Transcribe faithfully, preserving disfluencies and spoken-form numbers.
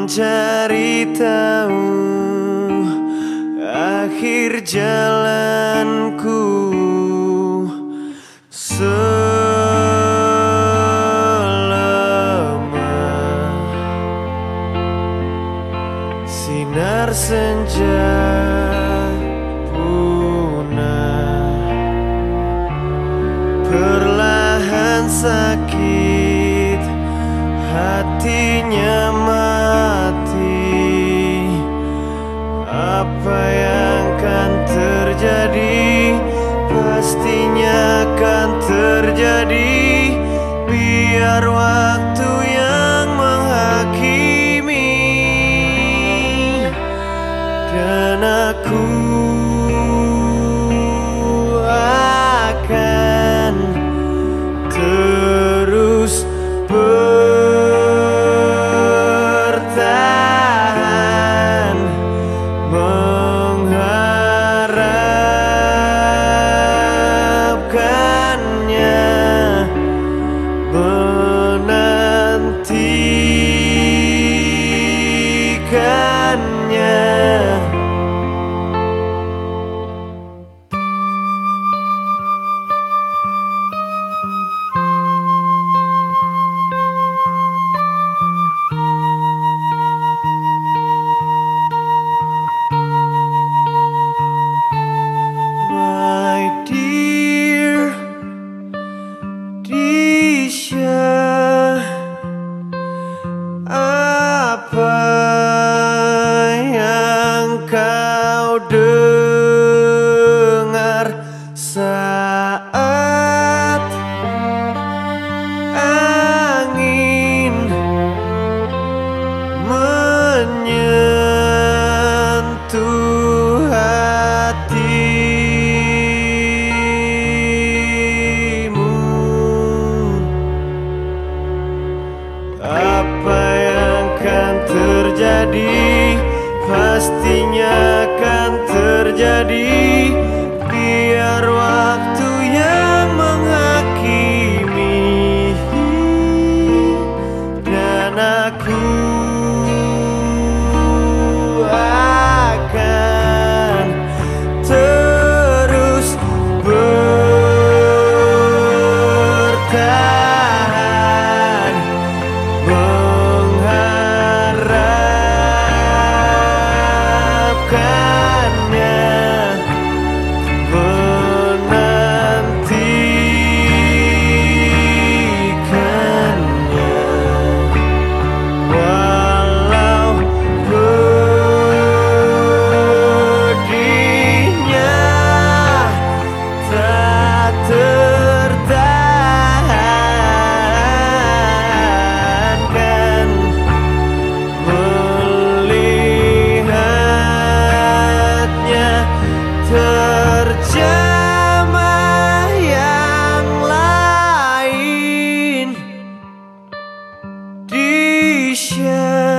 mencari tahu akhir jalanku. Selama sinar senja punah, perlahan sakit hatinya mati. Apa yang akan terjadi? Pastinya akan terjadi. Biar waktu yang menghakimi, dan aku akan terus bertahan mengharapkannya, menantikannya. Apa yang kau dengar saat angin menyentuh hatimu? Apa terjadi? Pastinya akan terjadi. Biar waktu yang menghakimi, dan aku akan terus bertahan terjamah yang lain di